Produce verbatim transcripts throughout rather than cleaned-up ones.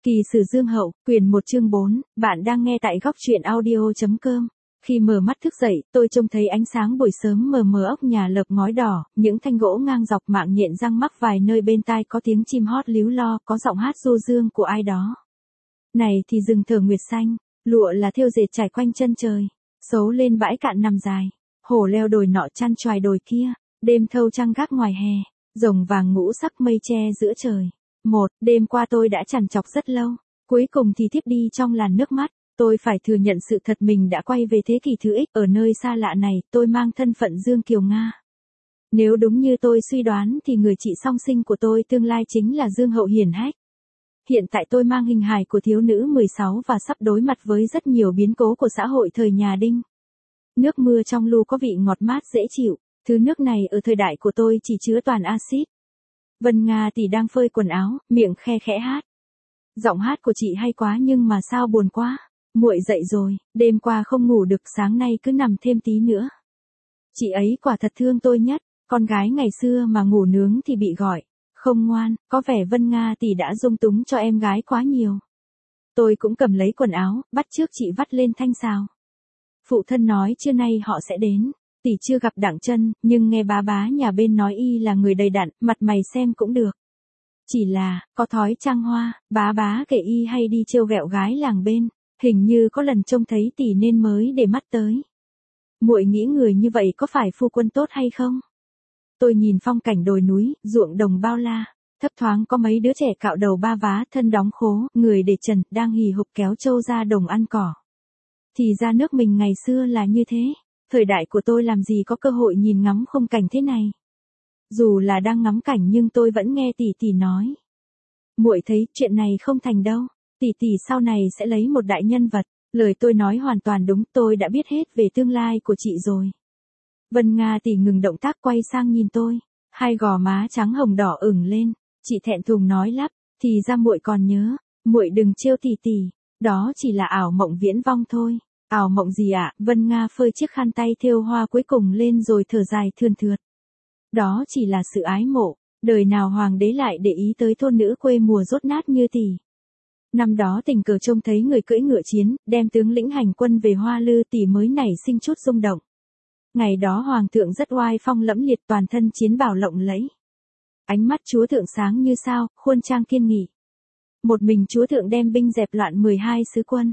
Kỳ sử Dương Hậu, quyển một chương bốn, bạn đang nghe tại góc truyện audio.com. Khi mở mắt thức dậy, tôi trông thấy ánh sáng buổi sớm mờ mờ ốc nhà lợp ngói đỏ, những thanh gỗ ngang dọc mạng nhện răng mắc vài nơi bên tai có tiếng chim hót líu lo, có giọng hát du dương của ai đó. Này thì rừng thờ nguyệt xanh, lụa là thêu dệt trải quanh chân trời, xấu lên bãi cạn nằm dài, hổ leo đồi nọ chăn choài đồi kia, đêm thâu trăng gác ngoài hè, rồng vàng ngũ sắc mây che giữa trời. Một, đêm qua tôi đã trằn trọc rất lâu, cuối cùng thì thiếp đi trong làn nước mắt. Tôi phải thừa nhận sự thật mình đã quay về thế kỷ thứ X, ở nơi xa lạ này, tôi mang thân phận Dương Kiều Nga. Nếu đúng như tôi suy đoán thì người chị song sinh của tôi tương lai chính là Dương Hậu hiển hách. Hiện tại tôi mang hình hài của thiếu nữ mười sáu và sắp đối mặt với rất nhiều biến cố của xã hội thời nhà Đinh. Nước mưa trong lu có vị ngọt mát dễ chịu, thứ nước này ở thời đại của tôi chỉ chứa toàn axit. Vân Nga thì đang phơi quần áo, miệng khe khẽ hát. Giọng hát của chị hay quá nhưng mà sao buồn quá. Muội dậy rồi, đêm qua không ngủ được, sáng nay cứ nằm thêm tí nữa. Chị ấy quả thật thương tôi nhất, con gái ngày xưa mà ngủ nướng thì bị gọi, không ngoan, có vẻ Vân Nga tỷ đã dung túng cho em gái quá nhiều. Tôi cũng cầm lấy quần áo, bắt chước chị vắt lên thanh xào. Phụ thân nói trưa nay họ sẽ đến, tỷ chưa gặp Đặng Chân, nhưng nghe bá bá nhà bên nói y là người đầy đặn, mặt mày xem cũng được. Chỉ là, có thói trăng hoa, bá bá kể y hay đi trêu ghẹo gái làng bên. Hình như có lần trông thấy tỷ nên mới để mắt tới. Muội nghĩ người như vậy có phải phu quân tốt hay không? Tôi nhìn phong cảnh đồi núi, ruộng đồng bao la, thấp thoáng có mấy đứa trẻ cạo đầu ba vá, thân đóng khố, người để trần, đang hì hục kéo trâu ra đồng ăn cỏ. Thì ra nước mình ngày xưa là như thế, thời đại của tôi làm gì có cơ hội nhìn ngắm khung cảnh thế này. Dù là đang ngắm cảnh nhưng tôi vẫn nghe tỷ tỷ nói. Muội thấy chuyện này không thành đâu. Tỷ tỷ sau này sẽ lấy một đại nhân vật, lời tôi nói hoàn toàn đúng, tôi đã biết hết về tương lai của chị rồi. Vân Nga tỷ ngừng động tác quay sang nhìn tôi, hai gò má trắng hồng đỏ ửng lên, chị thẹn thùng nói lắp, thì ra muội còn nhớ, muội đừng trêu tỷ tỷ, đó chỉ là ảo mộng viễn vong thôi. Ảo mộng gì ạ? Vân Nga phơi chiếc khăn tay thêu hoa cuối cùng lên rồi thở dài thườn thượt. Đó chỉ là sự ái mộ, đời nào hoàng đế lại để ý tới thôn nữ quê mùa dốt nát như tỷ. Năm đó tình cờ trông thấy người cưỡi ngựa chiến, đem tướng lĩnh hành quân về Hoa Lư, tỷ mới nảy sinh chút rung động. Ngày đó hoàng thượng rất oai phong lẫm liệt, toàn thân chiến bào lộng lẫy. Ánh mắt chúa thượng sáng như sao, khuôn trang kiên nghị. Một mình chúa thượng đem binh dẹp loạn mười hai sứ quân.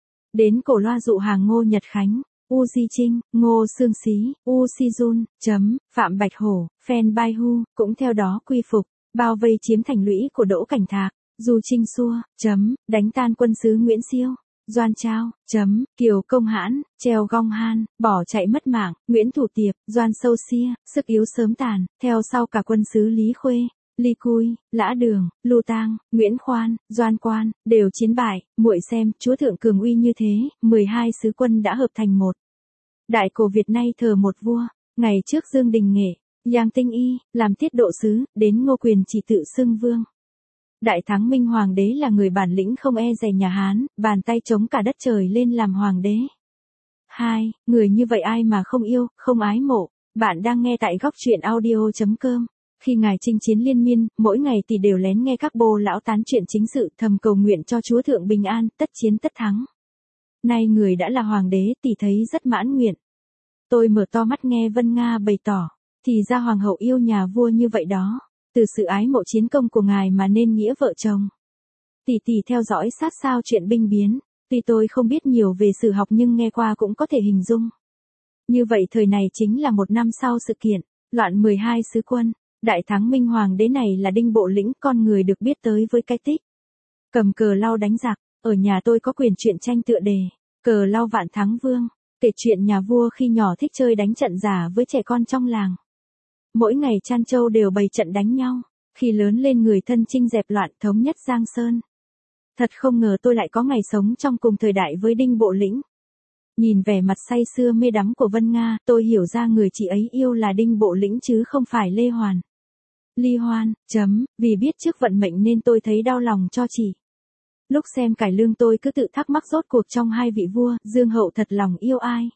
Đến cổ loa dụ hàng Ngô Nhật Khánh, U Di Trinh, Ngô Sương Xí, U Si Jun, chấm, Phạm Bạch Hổ, Phen Bai Hu, cũng theo đó quy phục, bao vây chiếm thành lũy của Đỗ Cảnh Thạc. Du Trinh Xua, chấm, đánh tan quân sứ Nguyễn Siêu, Doan Trao, chấm, Kiều Công Hãn, Treo Gong Han, bỏ chạy mất mạng, Nguyễn Thủ Tiệp, Doan Sâu Xia, sức yếu sớm tàn, theo sau cả quân sứ Lý Khuê, Ly Cui, Lã Đường, Lưu Tang, Nguyễn Khoan, Doan Quan, đều chiến bại. Muội xem, chúa thượng cường uy như thế, mười hai sứ quân đã hợp thành một. Đại cổ Việt nay thờ một vua, ngày trước Dương Đình Nghệ, Giang Tinh Y, làm tiết độ sứ, đến Ngô Quyền chỉ tự xưng vương. Đại Thắng Minh Hoàng đế là người bản lĩnh không e dè nhà Hán, bàn tay chống cả đất trời lên làm hoàng đế. Hai, người như vậy ai mà không yêu, không ái mộ. Bạn đang nghe tại góc truyện audio.com. Khi ngài chinh chiến liên miên, mỗi ngày thì đều lén nghe các bô lão tán chuyện chính sự, thầm cầu nguyện cho chúa thượng bình an, tất chiến tất thắng. Nay người đã là hoàng đế thì thấy rất mãn nguyện. Tôi mở to mắt nghe Vân Nga bày tỏ, thì ra hoàng hậu yêu nhà vua như vậy đó. Từ sự ái mộ chiến công của ngài mà nên nghĩa vợ chồng. Tỷ tỷ theo dõi sát sao chuyện binh biến, tuy tôi không biết nhiều về sử học nhưng nghe qua cũng có thể hình dung. Như vậy thời này chính là một năm sau sự kiện, loạn mười hai sứ quân, Đại Thắng Minh Hoàng đế này là Đinh Bộ Lĩnh, con người được biết tới với cái tích. Cầm cờ lau đánh giặc, ở nhà tôi có quyền truyện tranh tựa đề, Cờ lau vạn thắng vương, kể chuyện nhà vua khi nhỏ thích chơi đánh trận giả với trẻ con trong làng. Mỗi ngày Chan Châu đều bày trận đánh nhau, khi lớn lên người thân chinh dẹp loạn thống nhất Giang Sơn. Thật không ngờ tôi lại có ngày sống trong cùng thời đại với Đinh Bộ Lĩnh. Nhìn vẻ mặt say sưa mê đắm của Vân Nga, tôi hiểu ra người chị ấy yêu là Đinh Bộ Lĩnh chứ không phải Lê Hoàn. Ly Hoan, chấm, vì biết trước vận mệnh nên tôi thấy đau lòng cho chị. Lúc xem cải lương tôi cứ tự thắc mắc rốt cuộc trong hai vị vua, Dương Hậu thật lòng yêu ai.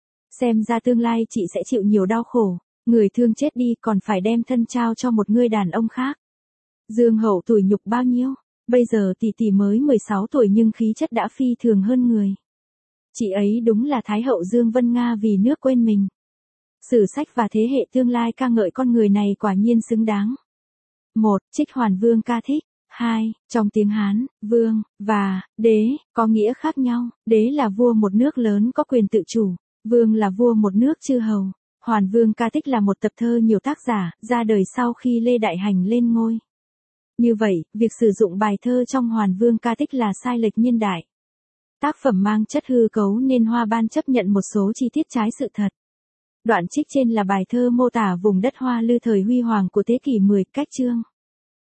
Xem ra tương lai chị sẽ chịu nhiều đau khổ. Người thương chết đi còn phải đem thân trao cho một người đàn ông khác. Dương Hậu tủi nhục bao nhiêu, Bây giờ tỷ tỷ mới mười sáu tuổi nhưng khí chất đã phi thường hơn người. Chị ấy đúng là Thái hậu Dương Vân Nga vì nước quên mình. Sử sách và thế hệ tương lai ca ngợi con người này quả nhiên xứng đáng. một. Trích Hoàn Vương ca thích. hai. Trong tiếng Hán, vương và đế có nghĩa khác nhau. Đế là vua một nước lớn có quyền tự chủ, vương là vua một nước chư hầu. Hoàn Vương ca thích là một tập thơ nhiều tác giả, ra đời sau khi Lê Đại Hành lên ngôi. Như vậy, việc sử dụng bài thơ trong Hoàn Vương ca thích là sai lệch niên đại. Tác phẩm mang chất hư cấu nên Hoa Ban chấp nhận một số chi tiết trái sự thật. Đoạn trích trên là bài thơ mô tả vùng đất Hoa Lư thời huy hoàng của thế kỷ mười, cách chương.